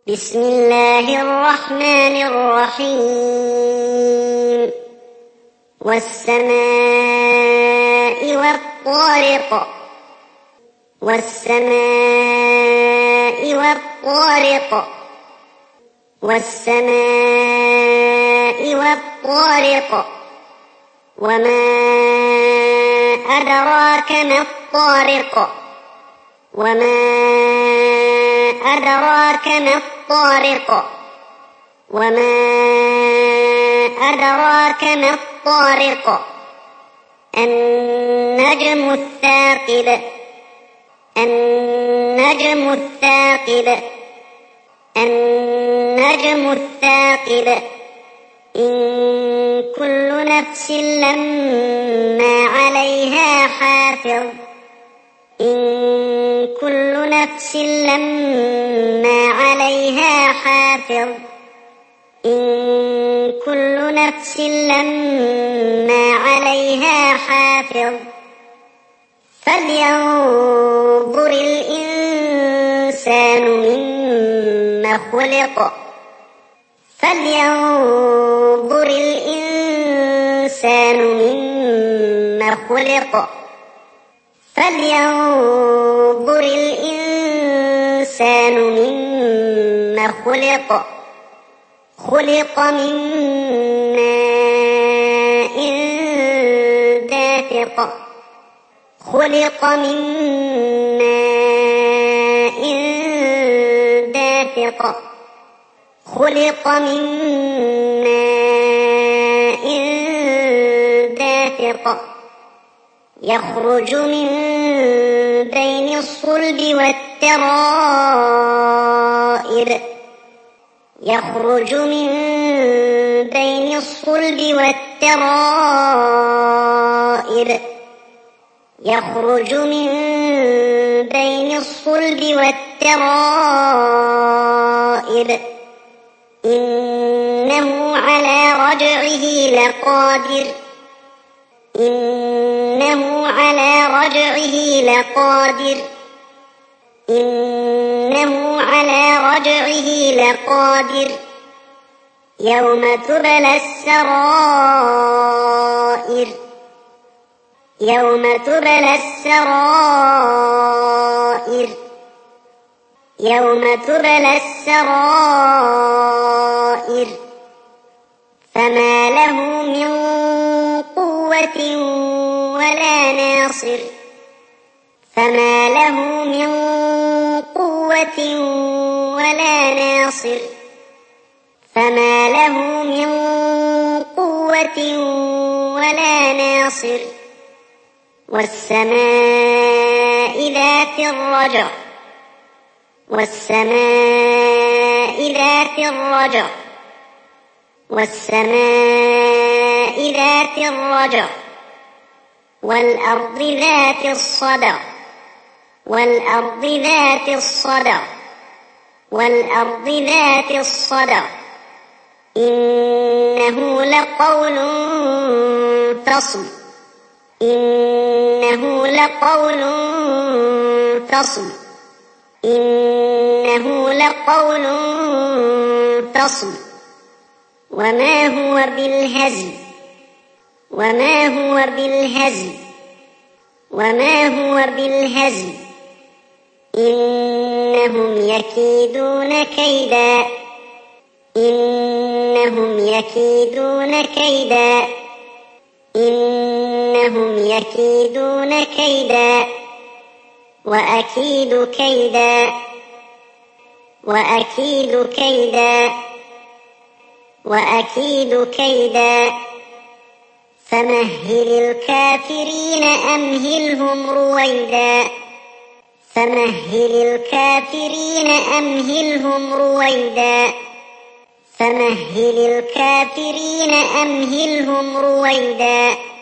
بسم الله الرحمن الرحيم. والسماء والطارق والسماء والطارق والسماء والطارق وما أدراك ما الطارق وما أدراك ما الطارق وما أدراك ما الطارق النجم الثاقب النجم الثاقب النجم الثاقب إن كل نفس لما عليها حافظ إن كل نفس لما عليها حافظ إن كل نفس لما عليها حافظ فلينظر الإنسان مما خلق فلينظر الإنسان مما خلق فلينظر الإنسان مما خلق خلق من ماء دافق خلق من ماء دافق خلق من ماء دافق يخرج من بين الصلب والترائب يخرج من بين الصلب والترائب يخرج من بين الصلب والترائب إنه على رجعه لقادر إنه على رجعه لقادر إنه على رجعه لقادر يوم تبلى السرائر يوم تبلى السرائر يوم تبلى السرائر فما له من قوة ولا ناصر فما له من قوة ولا ناصر فما له من قوة ولا ناصر والسماء ذات الرجع والسماء ذات الرجع والسماء ذات الرجع والأرض ذات الصدع والأرض ذات الصدع والأرض ذات الصدع إنه لقول فصل إنه لقول فصل إنه لقول فصل وما هو بالهزل وما هو بالهزل وما هو بالهزل إنهم يكيدون كيدا إنهم يكيدون كيدا إنهم يكيدون كيدا وأكيد كيدا وأكيد كيدا وأكيد كيدا فمهل الكافرين أمهلهم رويدا فمهل الكافرين أمهلهم رويدا فمهل الكافرين أمهلهم رويدا